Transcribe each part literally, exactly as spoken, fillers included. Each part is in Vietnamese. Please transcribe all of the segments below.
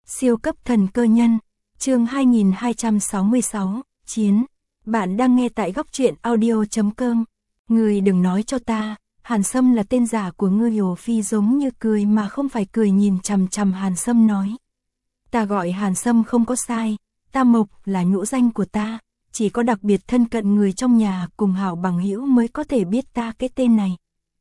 Siêu cấp thần cơ nhân, chương hai nghìn hai trăm sáu mươi sáu, Chiến. Bạn đang nghe tại góc truyện audio chấm com. Ngươi đừng nói cho ta, Hàn Sâm là tên giả của ngươi. Hồ Phi giống như cười mà không phải cười nhìn chằm chằm Hàn Sâm nói. Ta gọi Hàn Sâm không có sai, Tam Mộc là nhũ danh của ta, chỉ có đặc biệt thân cận người trong nhà cùng hảo bằng hữu mới có thể biết ta cái tên này.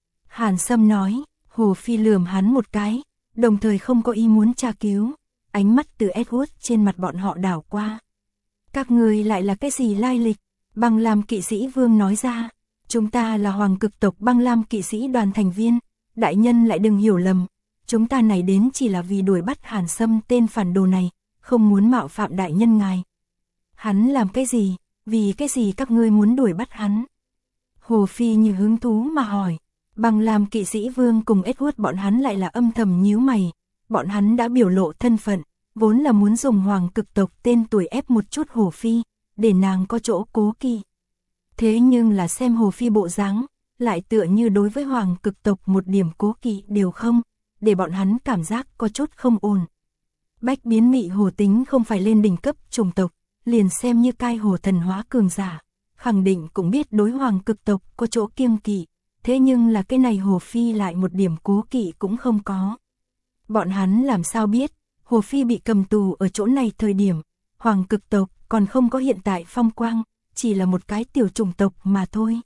Hàn Sâm nói. Hồ Phi lườm hắn một cái, đồng thời không có ý muốn tra cứu. Ánh mắt từ Edward trên mặt bọn họ đảo qua. Các ngươi lại là cái gì lai lịch? Băng Lam kỵ sĩ Vương nói ra. Chúng ta là hoàng cực tộc Băng Lam kỵ sĩ đoàn thành viên. Đại nhân lại đừng hiểu lầm. Chúng ta này đến chỉ là vì đuổi bắt Hàn Sâm tên phản đồ này, không muốn mạo phạm đại nhân ngài. Hắn làm cái gì? Vì cái gì các ngươi muốn đuổi bắt hắn? Hồ Phi như hứng thú mà hỏi. Băng Lam kỵ sĩ Vương cùng Edward bọn hắn lại là âm thầm nhíu mày. Bọn hắn đã biểu lộ thân phận, vốn là muốn dùng hoàng cực tộc tên tuổi ép một chút Hồ Phi, để nàng có chỗ cố kỵ. Thế nhưng là xem Hồ Phi bộ dáng, lại tựa như đối với hoàng cực tộc một điểm cố kỵ đều không, để bọn hắn cảm giác có chút không ổn. Bách biến mị hồ tính không phải lên đỉnh cấp chủng tộc, liền xem như cai hồ thần hóa cường giả, khẳng định cũng biết đối hoàng cực tộc có chỗ kiêng kỵ. Thế nhưng là cái này Hồ Phi lại một điểm cố kỵ cũng không có. Bọn hắn làm sao biết, Hồ Phi bị cầm tù ở chỗ này thời điểm, hoàng cực tộc còn không có hiện tại phong quang, chỉ là một cái tiểu chủng tộc mà thôi.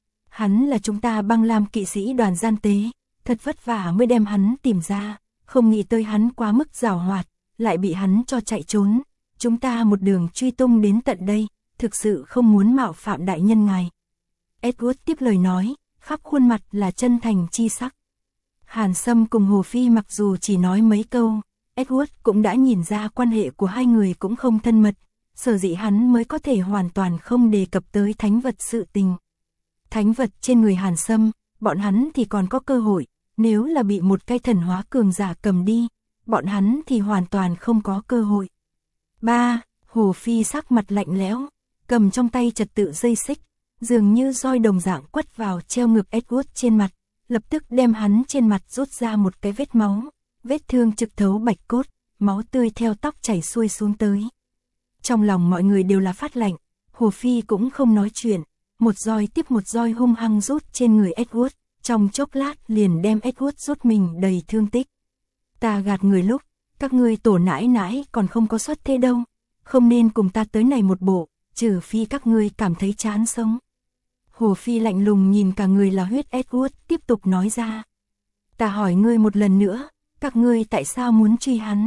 Hắn là chúng ta Băng Lam kỵ sĩ đoàn gian tế, thật vất vả mới đem hắn tìm ra, không nghĩ tới hắn quá mức giàu hoạt, lại bị hắn cho chạy trốn. Chúng ta một đường truy tung đến tận đây, thực sự không muốn mạo phạm đại nhân ngài. Edward tiếp lời nói, khắp khuôn mặt là chân thành chi sắc. Hàn Sâm cùng Hồ Phi mặc dù chỉ nói mấy câu, Edward cũng đã nhìn ra quan hệ của hai người cũng không thân mật, sở dĩ hắn mới có thể hoàn toàn không đề cập tới thánh vật sự tình. Thánh vật trên người Hàn Sâm, bọn hắn thì còn có cơ hội, nếu là bị một cái thần hóa cường giả cầm đi, bọn hắn thì hoàn toàn không có cơ hội. Ba, Hồ Phi sắc mặt lạnh lẽo, cầm trong tay trật tự dây xích, dường như roi đồng dạng quất vào treo ngược Edward trên mặt, lập tức đem hắn trên mặt rút ra một cái vết máu, vết thương trực thấu bạch cốt, máu tươi theo tóc chảy xuôi xuống tới. Trong lòng mọi người đều là phát lạnh, Hồ Phi cũng không nói chuyện, một roi tiếp một roi hung hăng rút trên người Edward, trong chốc lát liền đem Edward rút mình đầy thương tích. Ta gạt người lúc, các ngươi tổ nãi nãi còn không có xuất thế đâu, không nên cùng ta tới này một bộ, trừ phi các ngươi cảm thấy chán sống. Hồ Phi lạnh lùng nhìn cả người là huyết Edward, tiếp tục nói ra. Ta hỏi ngươi một lần nữa, các ngươi tại sao muốn truy hắn?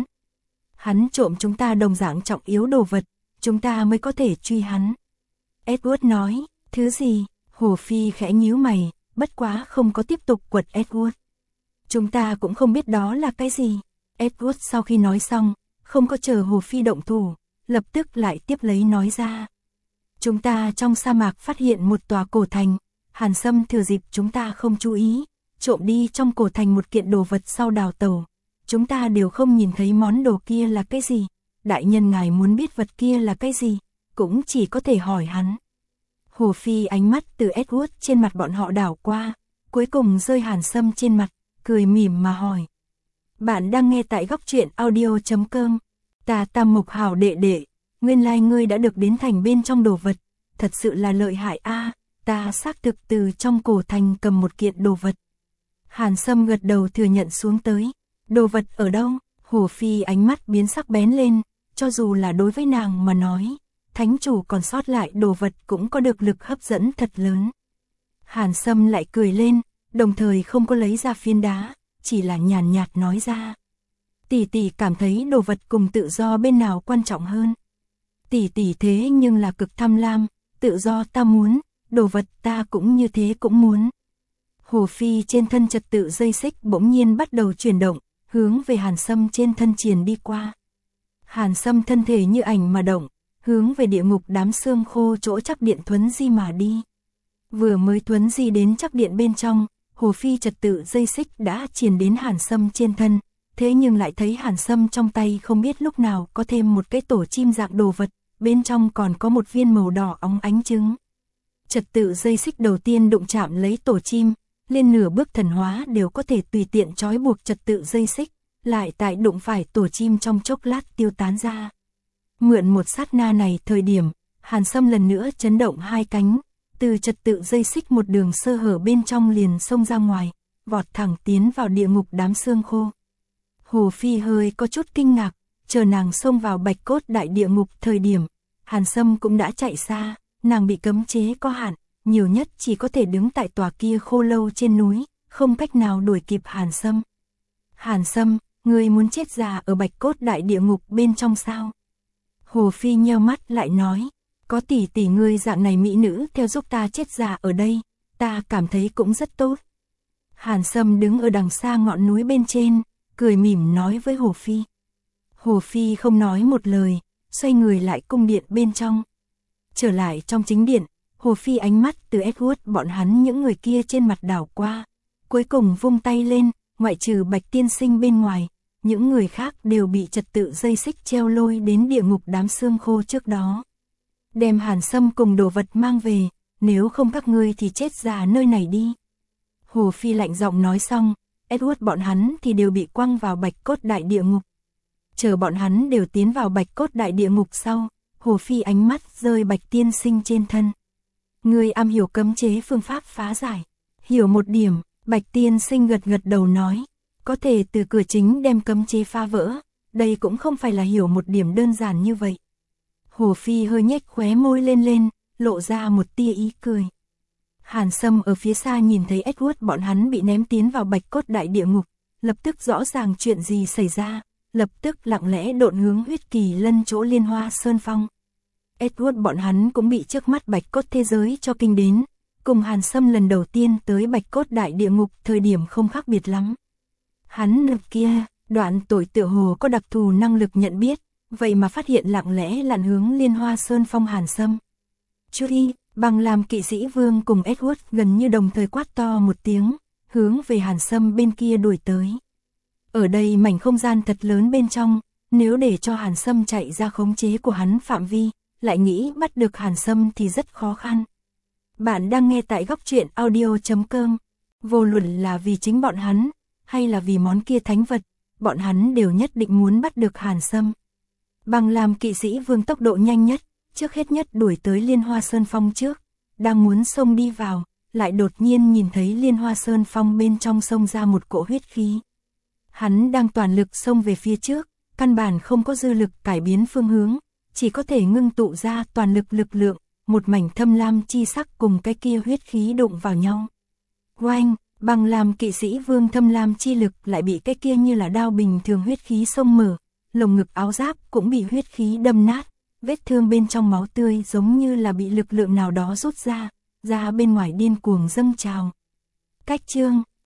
Hắn trộm chúng ta đồng dạng trọng yếu đồ vật, chúng ta mới có thể truy hắn. Edward nói, thứ gì? Hồ Phi khẽ nhíu mày, bất quá không có tiếp tục quật Edward. Chúng ta cũng không biết đó là cái gì. Edward sau khi nói xong, không có chờ Hồ Phi động thủ, lập tức lại tiếp lấy nói ra. Chúng ta trong sa mạc phát hiện một tòa cổ thành, Hàn Sâm thừa dịp chúng ta không chú ý, trộm đi trong cổ thành một kiện đồ vật sau đào tẩu. Chúng ta đều không nhìn thấy món đồ kia là cái gì. Đại nhân ngài muốn biết vật kia là cái gì, cũng chỉ có thể hỏi hắn. Hồ Phi ánh mắt từ Edward trên mặt bọn họ đảo qua, cuối cùng rơi Hàn Sâm trên mặt, cười mỉm mà hỏi. Bạn đang nghe tại góc truyện audio chấm com. Ta Tam Mộc hảo đệ đệ, nguyên lai ngươi đã được đến thành bên trong đồ vật, thật sự là lợi hại a. À, ta xác thực từ trong cổ thành cầm một kiện đồ vật. Hàn Sâm gật đầu thừa nhận xuống tới. Đồ vật ở đâu? Hồ Phi ánh mắt biến sắc bén lên, cho dù là đối với nàng mà nói, thánh chủ còn sót lại đồ vật cũng có được lực hấp dẫn thật lớn. Hàn Sâm lại cười lên, đồng thời không có lấy ra phiến đá, chỉ là nhàn nhạt nói ra. Tỷ tỷ cảm thấy đồ vật cùng tự do bên nào quan trọng hơn? Tỷ tỷ thế nhưng là cực tham lam, tự do ta muốn, đồ vật ta cũng như thế cũng muốn. Hồ Phi trên thân trật tự dây xích bỗng nhiên bắt đầu chuyển động, hướng về Hàn Sâm trên thân triền đi qua. Hàn Sâm thân thể như ảnh mà động, hướng về địa ngục đám xương khô chỗ chắc điện thuấn di mà đi. Vừa mới thuấn di đến chắc điện bên trong, Hồ Phi trật tự dây xích đã triền đến Hàn Sâm trên thân, thế nhưng lại thấy Hàn Sâm trong tay không biết lúc nào có thêm một cái tổ chim dạng đồ vật, bên trong còn có một viên màu đỏ óng ánh trứng. Trật tự dây xích đầu tiên đụng chạm lấy tổ chim, lên nửa bước thần hóa đều có thể tùy tiện trói buộc trật tự dây xích, lại tại đụng phải tổ chim trong chốc lát tiêu tán ra. Mượn một sát na này thời điểm, Hàn Sâm lần nữa chấn động hai cánh, từ trật tự dây xích một đường sơ hở bên trong liền xông ra ngoài, vọt thẳng tiến vào địa ngục đám xương khô. Hồ Phi hơi có chút kinh ngạc, chờ nàng xông vào bạch cốt đại địa ngục thời điểm, Hàn Sâm cũng đã chạy xa, nàng bị cấm chế có hạn, nhiều nhất chỉ có thể đứng tại tòa kia khô lâu trên núi, không cách nào đuổi kịp Hàn Sâm. Hàn Sâm, ngươi muốn chết già ở bạch cốt đại địa ngục bên trong sao? Hồ Phi nheo mắt lại nói, có tỷ tỷ ngươi dạng này mỹ nữ theo giúp ta chết già ở đây, ta cảm thấy cũng rất tốt. Hàn Sâm đứng ở đằng xa ngọn núi bên trên, cười mỉm nói với Hồ Phi. Hồ Phi không nói một lời, xoay người lại cung điện bên trong. Trở lại trong chính điện, Hồ Phi ánh mắt từ Edward bọn hắn những người kia trên mặt đảo qua, cuối cùng vung tay lên, ngoại trừ Bạch Tiên Sinh bên ngoài, những người khác đều bị trật tự dây xích treo lôi đến địa ngục đám xương khô trước đó. Đem Hàn Sâm cùng đồ vật mang về, nếu không các ngươi thì chết già nơi này đi. Hồ Phi lạnh giọng nói xong, Edward bọn hắn thì đều bị quăng vào bạch cốt đại địa ngục. Chờ bọn hắn đều tiến vào bạch cốt đại địa ngục sau, Hồ Phi ánh mắt rơi Bạch Tiên Sinh trên thân. Ngươi am hiểu cấm chế phương pháp phá giải. Hiểu một điểm, Bạch Tiên Sinh gật gật đầu nói, có thể từ cửa chính đem cấm chế phá vỡ, đây cũng không phải là hiểu một điểm đơn giản như vậy. Hồ Phi hơi nhếch khóe môi lên lên, lộ ra một tia ý cười. Hàn Sâm ở phía xa nhìn thấy Edward bọn hắn bị ném tiến vào bạch cốt đại địa ngục, lập tức rõ ràng chuyện gì xảy ra, lập tức lặng lẽ độn hướng huyết kỳ lân chỗ Liên Hoa Sơn Phong. Edward bọn hắn cũng bị trước mắt bạch cốt thế giới cho kinh đến, cùng Hàn Sâm lần đầu tiên tới bạch cốt đại địa ngục thời điểm không khác biệt lắm. Hắn lực kia, đoạn tuổi tựa hồ có đặc thù năng lực nhận biết, vậy mà phát hiện lặng lẽ lặn hướng Liên Hoa Sơn Phong Hàn Sâm. Chui, bằng làm kỵ sĩ vương cùng Edward gần như đồng thời quát to một tiếng, hướng về Hàn Sâm bên kia đuổi tới. Ở đây mảnh không gian thật lớn bên trong, nếu để cho Hàn Sâm chạy ra khống chế của hắn phạm vi, lại nghĩ bắt được Hàn Sâm thì rất khó khăn. Bạn đang nghe tại góc truyện audio chấm com, vô luận là vì chính bọn hắn, hay là vì món kia thánh vật, bọn hắn đều nhất định muốn bắt được Hàn Sâm. Bằng làm kỵ sĩ vương tốc độ nhanh nhất, trước hết nhất đuổi tới Liên Hoa Sơn Phong trước, đang muốn xông đi vào, lại đột nhiên nhìn thấy Liên Hoa Sơn Phong bên trong xông ra một cỗ huyết khí. Hắn đang toàn lực xông về phía trước, căn bản không có dư lực cải biến phương hướng, chỉ có thể ngưng tụ ra toàn lực lực lượng, một mảnh thâm lam chi sắc cùng cái kia huyết khí đụng vào nhau. Oanh, bằng làm kỵ sĩ vương thâm lam chi lực lại bị cái kia như là đao bình thường huyết khí xông mở, lồng ngực áo giáp cũng bị huyết khí đâm nát, vết thương bên trong máu tươi giống như là bị lực lượng nào đó rút ra, ra bên ngoài điên cuồng dâng trào. Cách chương